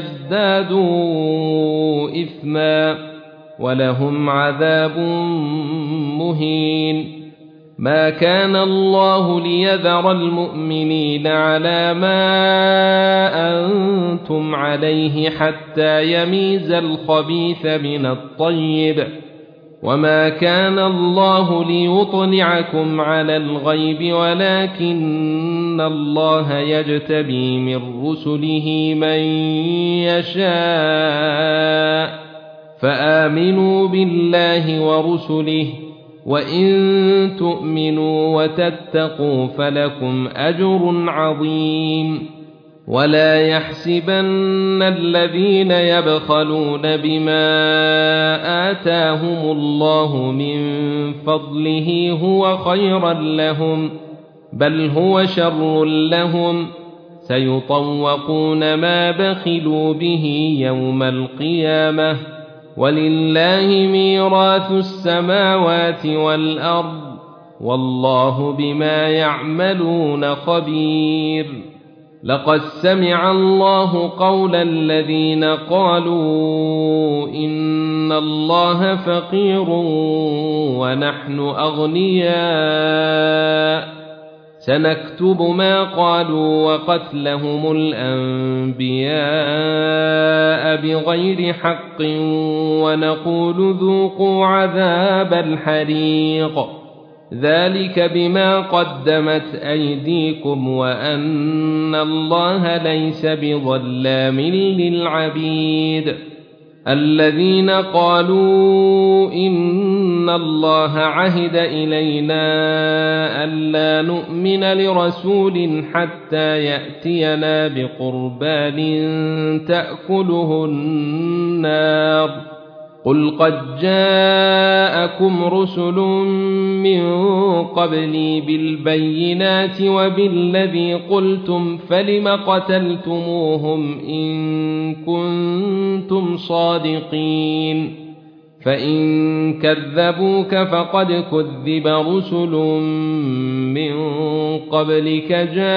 ليزدادوا إثما ولهم عذاب مهين ما كان الله ليذر المؤمنين على ما أنتم عليه حتى يميز الخبيث من الطيب وما كان الله ليطلعكم على الغيب ولكن الله يجتبي من رسله من يشاء فآمنوا بالله ورسله وإن تؤمنوا وتتقوا فلكم أجر عظيم ولا يحسبن الذين يبخلون بما آتاهم الله من فضله هو خيرا لهم بل هو شر لهم سيطوقون ما بخلوا به يوم القيامة ولله ميراث السماوات والأرض والله بما يعملون خبير لقد سمع الله قول الذين قالوا إن الله فقير ونحن أغنياء سنكتب ما قالوا وقتلهم الأنبياء بغير حق ونقول ذوقوا عذاب الحريق ذلك بما قدمت أيديكم وأن الله ليس بظلام للعبيد الذين قالوا إن الله عهد إلينا ألا نؤمن لرسول حتى يأتينا بقربان تأكله النار قل قد جاءكم رسل من قبلي بالبينات وبالذي قلتم فلم قتلتموهم إن كنتم صادقين فإن كذبوك فقد كذب رسل من قبلك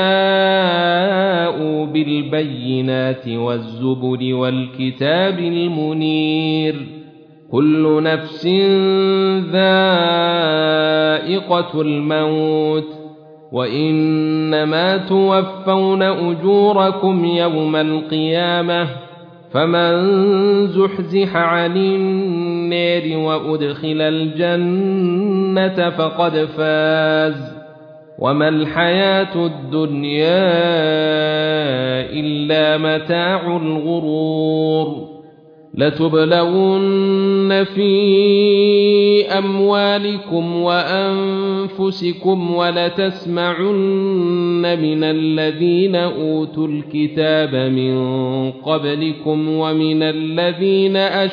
جاءوا بالبينات والزبر والكتاب المنير كل نفس ذائقة الموت وإنما توفون أجوركم يوم القيامة فمن زحزح عن النار وأدخل الجنة فقد فاز وما الحياة الدنيا إلا متاع الغرور لتبلون في أموالكم وأنفسكم ولتسمعن من الذين أوتوا الكتاب من قبلكم ومن الذين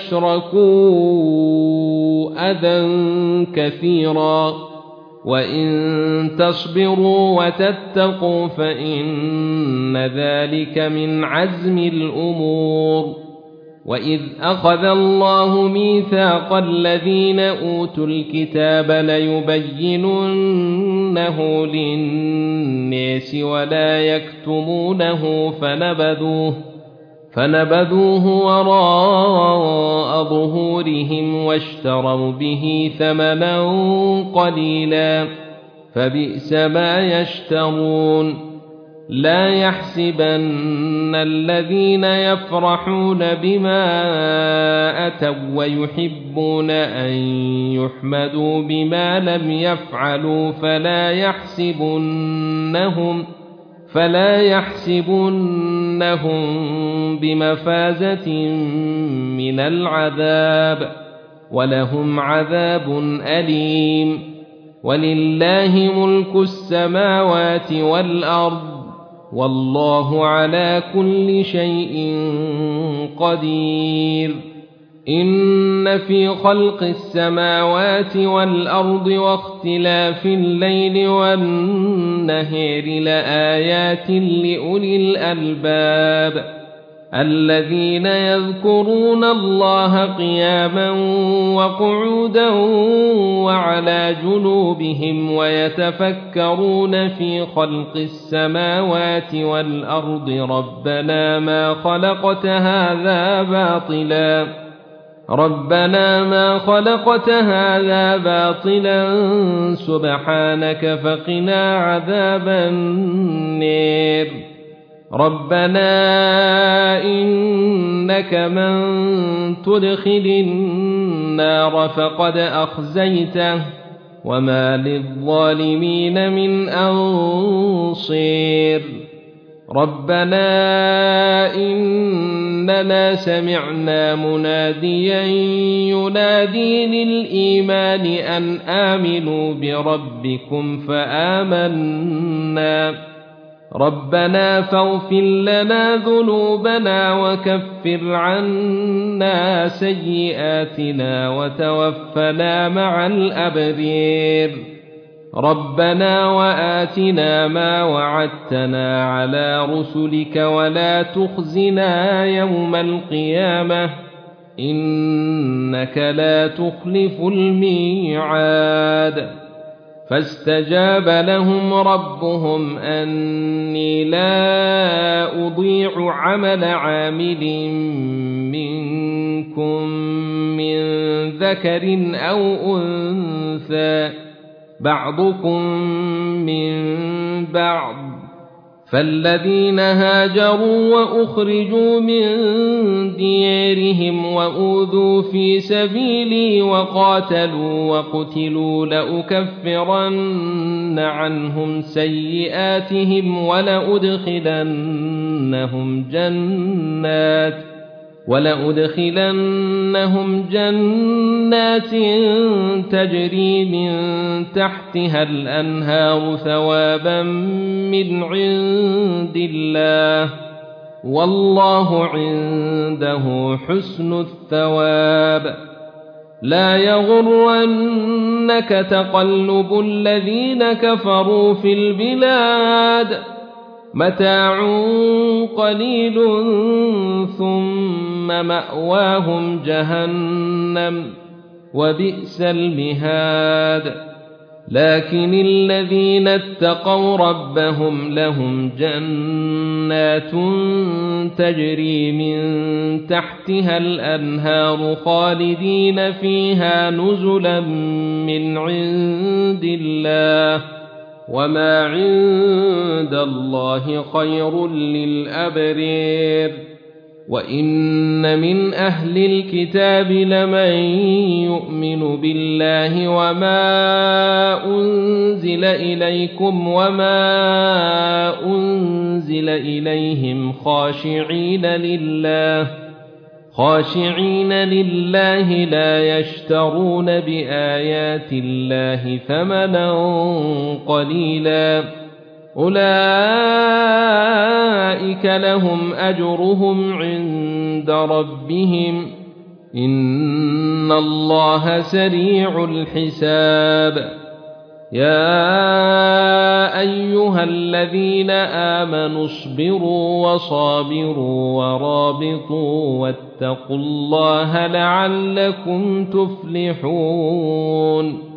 أشركوا أذى كثيرا وإن تصبروا وتتقوا فإن ذلك من عزم الأمور وإذ أخذ الله ميثاق الذين أوتوا الكتاب ليبيننه يبينونه للناس ولا يكتمونه فنبذوه فنبذوه وراء ظهورهم واشتروا به ثمنا قليلا فبئس ما يشترون لا يحسبن الذين يفرحون بما أتوا ويحبون أن يحمدوا بما لم يفعلوا فلا يحسبنهم فلا يحسبنهم بمفازة من العذاب ولهم عذاب أليم ولله ملك السماوات والأرض والله على كل شيء قدير إن في خلق السماوات والأرض واختلاف الليل والنهار لآيات لأولي الألباب الذين يذكرون الله قياما وقعودا وعلى جنوبهم ويتفكرون في خلق السماوات والأرض ربنا ما خلقت هذا باطلا ربنا ما خلقت هذا باطلا سبحانك فقنا عذاب النار ربنا إنك من تدخل النار فقد أخزيته وما للظالمين من أنصير ربنا إننا سمعنا مناديا ينادي للإيمان أن آمنوا بربكم فآمنا ربنا فاغفر لنا ذنوبنا وكفر عنا سيئاتنا وتوفنا مع الأبرار ربنا وآتنا ما وعدتنا على رسلك ولا تخزنا يوم القيامة إنك لا تخلف الميعاد فاستجاب لهم ربهم أني لا أضيع عمل عامل منكم من ذكر أو أنثى بعضكم من بعض فالذين هاجروا وأخرجوا من ديارهم وأوذوا في سبيلي وقاتلوا وقتلوا لأكفرن عنهم سيئاتهم ولأدخلنهم جنات ولأدخلنهم جنات تجري من تحتها الأنهار ثوابا من عند الله والله عنده حسن الثواب لا يغرنك تقلب الذين كفروا في البلاد متاع قليل ثم مأواهم جهنم وبئس المهاد لكن الذين اتقوا ربهم لهم جنات تجري من تحتها الأنهار خالدين فيها نزلا من عند الله وما عند الله خير للأبرار وإن من أهل الكتاب لمن يؤمن بالله وما أنزل إليكم وما أنزل إليهم خاشعين لله خاشعين لله لا يشترون بآيات الله ثمنا قليلا أولئك لهم أجرهم عند ربهم إن الله سريع الحساب يا أيها الذين آمنوا اصبروا وصابروا ورابطوا واتقوا الله لعلكم تفلحون